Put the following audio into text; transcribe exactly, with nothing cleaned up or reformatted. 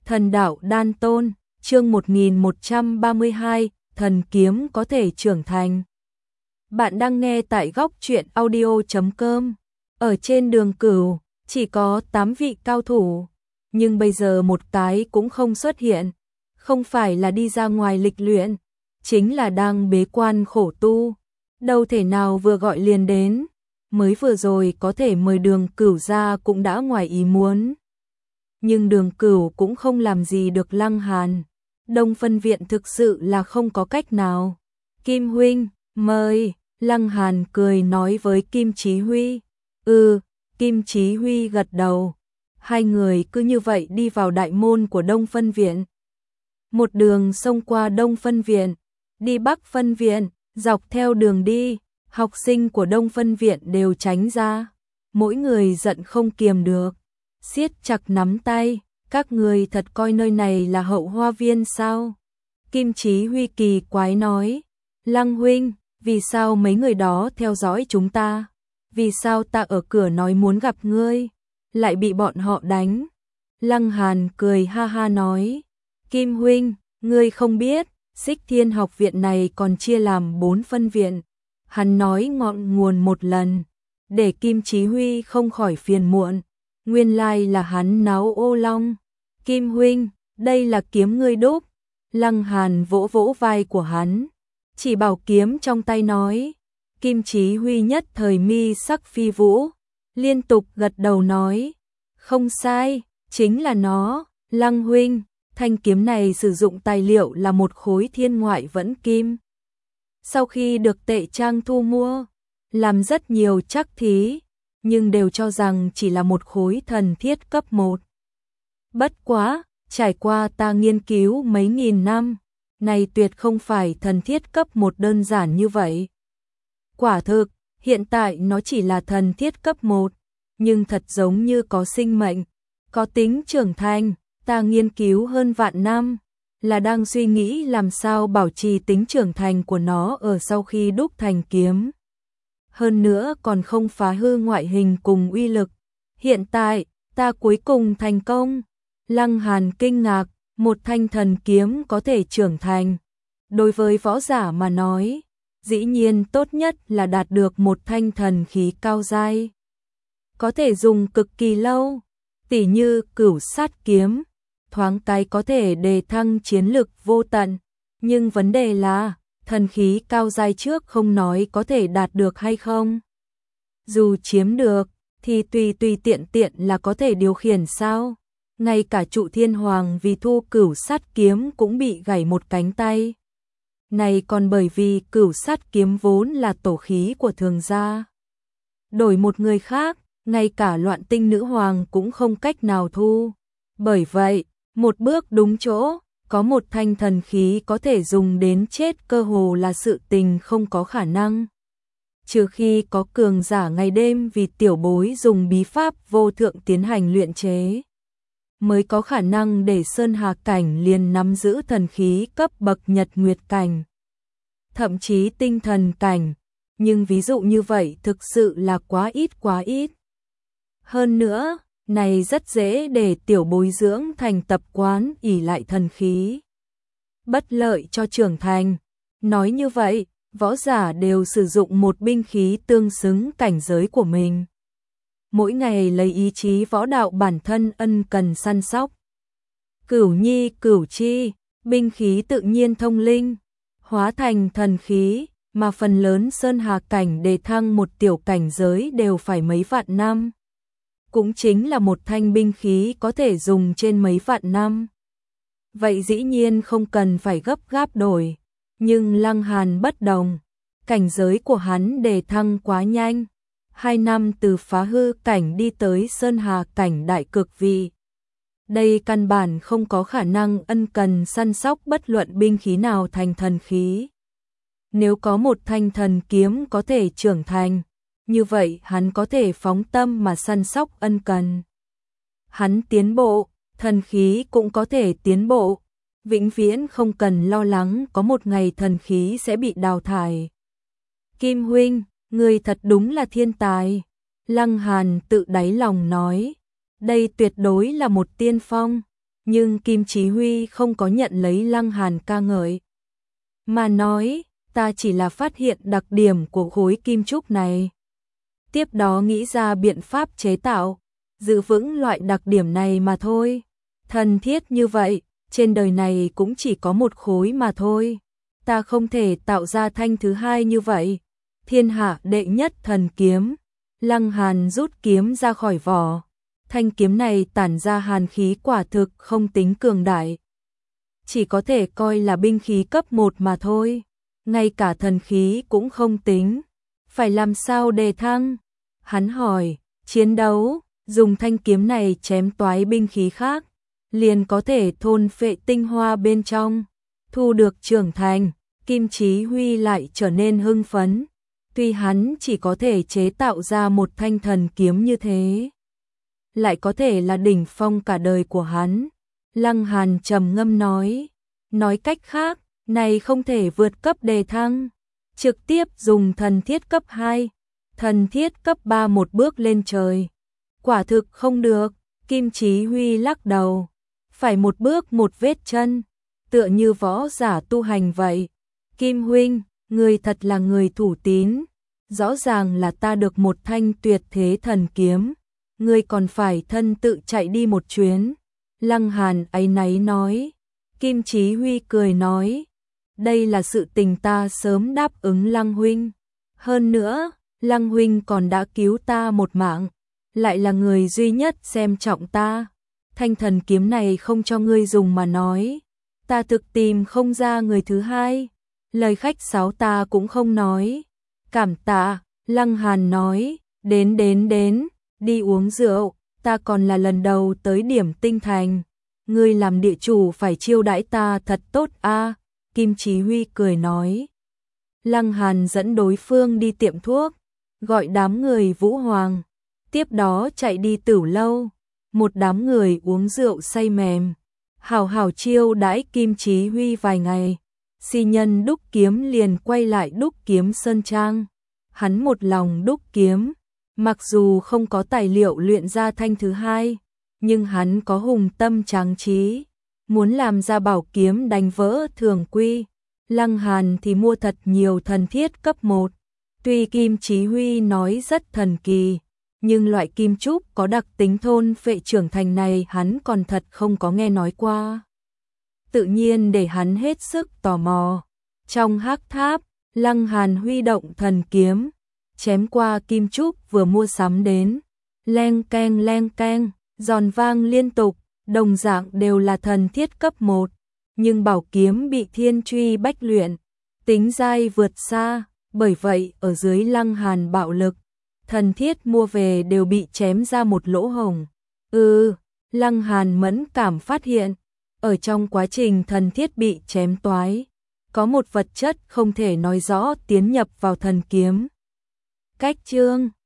Thần đạo đan tôn, chương một nghìn một trăm ba mươi hai, thần kiếm có thể trưởng thành. Bạn đang nghe tại góc truyện audio chấm com. Ở trên đường Cửu, chỉ có tám vị cao thủ, nhưng bây giờ một cái cũng không xuất hiện. Không phải là đi ra ngoài lịch luyện, chính là đang bế quan khổ tu. Đâu thể nào vừa gọi liền đến, mới vừa rồi có thể mời Đường Cửu ra cũng đã ngoài ý muốn. Nhưng Đường Cửu cũng không làm gì được Lăng Hàn. Đông Phân Viện thực sự là không có cách nào. Kim huynh, mời. Lăng Hàn cười nói với Kim Chí Huy. Ừ, Kim Chí Huy gật đầu. Hai người cứ như vậy đi vào đại môn của Đông Phân Viện. Một đường xông qua Đông Phân Viện, đi Bắc Phân Viện, dọc theo đường đi, học sinh của Đông Phân Viện đều tránh ra. Mỗi người giận không kiềm được, siết chặt nắm tay. Các người thật coi nơi này là hậu hoa viên sao? Kim Chí Huy kỳ quái nói. Lăng huynh, vì sao mấy người đó theo dõi chúng ta? Vì sao ta ở cửa nói muốn gặp ngươi, lại bị bọn họ đánh? Lăng Hàn cười ha ha nói. Kim huynh, ngươi không biết, Xích Thiên học viện này còn chia làm bốn phân viện. Hắn nói ngọn nguồn một lần, để Kim Chí Huy không khỏi phiền muộn. Nguyên lai là hắn náo ô long. Kim huynh, đây là kiếm ngươi đúc. Lăng Hàn vỗ vỗ vai của hắn, chỉ bảo kiếm trong tay nói. Kim Chí Huy nhất thời mi sắc phi vũ, liên tục gật đầu nói. Không sai, chính là nó. Lăng huynh, thanh kiếm này sử dụng tài liệu là một khối thiên ngoại vẫn kim. Sau khi được Tệ Trang thu mua, làm rất nhiều trắc thí, nhưng đều cho rằng chỉ là một khối thần thiết cấp một. Bất quá, trải qua ta nghiên cứu mấy nghìn năm, này tuyệt không phải thần thiết cấp một đơn giản như vậy. Quả thực, hiện tại nó chỉ là thần thiết cấp một, nhưng thật giống như có sinh mệnh, có tính trưởng thành. Ta nghiên cứu hơn vạn năm, là đang suy nghĩ làm sao bảo trì tính trưởng thành của nó ở sau khi đúc thành kiếm. Hơn nữa còn không phá hư ngoại hình cùng uy lực. Hiện tại, ta cuối cùng thành công. Lăng Hàn kinh ngạc, một thanh thần kiếm có thể trưởng thành. Đối với võ giả mà nói, dĩ nhiên tốt nhất là đạt được một thanh thần khí cao giai, có thể dùng cực kỳ lâu, tỉ như Cửu Sát kiếm, thoáng cái có thể đề thăng chiến lực vô tận. Nhưng vấn đề là, thần khí cao giai trước không nói có thể đạt được hay không. Dù chiếm được, thì tùy tùy tiện tiện là có thể điều khiển sao? Ngay cả Trụ Thiên Hoàng vì thu Cửu Sát kiếm cũng bị gãy một cánh tay. Này còn bởi vì Cửu Sát kiếm vốn là tổ khí của thường gia. Đổi một người khác, ngay cả Loạn Tinh Nữ Hoàng cũng không cách nào thu. Bởi vậy, một bước đúng chỗ, có một thanh thần khí có thể dùng đến chết cơ hồ là sự tình không có khả năng. Trừ khi có cường giả ngày đêm vì tiểu bối dùng bí pháp vô thượng tiến hành luyện chế, mới có khả năng để Sơn Hà cảnh liền nắm giữ thần khí cấp bậc Nhật Nguyệt cảnh, thậm chí tinh thần cảnh, nhưng ví dụ như vậy thực sự là quá ít quá ít. Hơn nữa, này rất dễ để tiểu bối dưỡng thành tập quán ỷ lại thần khí, bất lợi cho trưởng thành. Nói như vậy, võ giả đều sử dụng một binh khí tương xứng cảnh giới của mình, mỗi ngày lấy ý chí võ đạo bản thân ân cần săn sóc. Cửu nhi cửu chi, binh khí tự nhiên thông linh, hóa thành thần khí, mà phần lớn Sơn Hà cảnh đề thăng một tiểu cảnh giới đều phải mấy vạn năm. Cũng chính là một thanh binh khí có thể dùng trên mấy vạn năm. Vậy dĩ nhiên không cần phải gấp gáp đổi. Nhưng Lăng Hàn bất đồng, cảnh giới của hắn đề thăng quá nhanh. Hai năm từ phá hư cảnh đi tới Sơn Hà cảnh đại cực vị. Đây căn bản không có khả năng ân cần săn sóc bất luận binh khí nào thành thần khí. Nếu có một thanh thần kiếm có thể trưởng thành, như vậy hắn có thể phóng tâm mà săn sóc ân cần. Hắn tiến bộ, thần khí cũng có thể tiến bộ, vĩnh viễn không cần lo lắng có một ngày thần khí sẽ bị đào thải. Kim huynh, người thật đúng là thiên tài. Lăng Hàn tự đáy lòng nói, đây tuyệt đối là một tiên phong. nhưng Kim Chí Huy không có nhận lấy Lăng Hàn ca ngợi, mà nói, ta chỉ là phát hiện đặc điểm của khối kim trúc này. Tiếp đó nghĩ ra biện pháp chế tạo, giữ vững loại đặc điểm này mà thôi. Thần thiết như vậy, trên đời này cũng chỉ có một khối mà thôi. Ta không thể tạo ra thanh thứ hai như vậy. Thiên hạ đệ nhất thần kiếm. Lăng Hàn rút kiếm ra khỏi vỏ. Thanh kiếm này tản ra hàn khí quả thực không tính cường đại. Chỉ có thể coi là binh khí cấp một mà thôi. Ngay cả thần khí cũng không tính. Phải làm sao đề thăng? Hắn hỏi, chiến đấu, dùng thanh kiếm này chém toái binh khí khác, liền có thể thôn phệ tinh hoa bên trong, thu được trưởng thành. Kim Chí Huy lại trở nên hưng phấn. Tuy hắn chỉ có thể chế tạo ra một thanh thần kiếm như thế, lại có thể là đỉnh phong cả đời của hắn. Lăng Hàn trầm ngâm nói, nói cách khác, này không thể vượt cấp đề thăng, trực tiếp dùng thần thiết cấp hai, thần thiết cấp ba một bước lên trời. Quả thực không được. Kim Chí Huy lắc đầu, phải một bước một vết chân, tựa như võ giả tu hành vậy. Kim huynh, người thật là người thủ tín, rõ ràng là ta được một thanh tuyệt thế thần kiếm, người còn phải thân tự chạy đi một chuyến. Lăng Hàn áy náy nói. Kim Chí Huy cười nói, đây là sự tình ta sớm đáp ứng Lăng huynh. Hơn nữa, Lăng huynh còn đã cứu ta một mạng, lại là người duy nhất xem trọng ta. Thanh thần kiếm này không cho ngươi dùng mà nói, ta thực tìm không ra người thứ hai. Lời khách sáo ta cũng không nói. Cảm tạ. Lăng Hàn nói, đến đến đến, đi uống rượu, ta còn là lần đầu tới Điểm Tinh Thành. Ngươi làm địa chủ phải chiêu đãi ta thật tốt a. Kim Chí Huy cười nói. Lăng Hàn dẫn đối phương đi tiệm thuốc, gọi đám người Vũ Hoàng, tiếp đó chạy đi Tửu lâu, một đám người uống rượu say mềm, hào hào chiêu đãi Kim Chí Huy vài ngày. Si nhân đúc kiếm liền quay lại đúc kiếm sơn trang, hắn một lòng đúc kiếm, mặc dù không có tài liệu luyện ra thanh thứ hai, nhưng hắn có hùng tâm tráng trí, muốn làm ra bảo kiếm đánh vỡ thường quy. Lăng Hàn thì mua thật nhiều thần thiết cấp một. Tuy Kim Chí Huy nói rất thần kỳ, nhưng loại kim trúc có đặc tính thôn phệ trưởng thành này hắn còn thật không có nghe nói qua. Tự nhiên để hắn hết sức tò mò. Trong hắc tháp, Lăng Hàn huy động thần kiếm, chém qua kim trúc vừa mua sắm đến. Leng keng leng keng, giòn vang liên tục, đồng dạng đều là thần thiết cấp một. Nhưng bảo kiếm bị thiên truy bách luyện, tính dai vượt xa, bởi vậy ở dưới Lăng Hàn bạo lực, thần thiết mua về đều bị chém ra một lỗ hổng. Ừ, Lăng Hàn mẫn cảm phát hiện, ở trong quá trình thần thiết bị chém toái, có một vật chất không thể nói rõ tiến nhập vào thần kiếm. Cách chương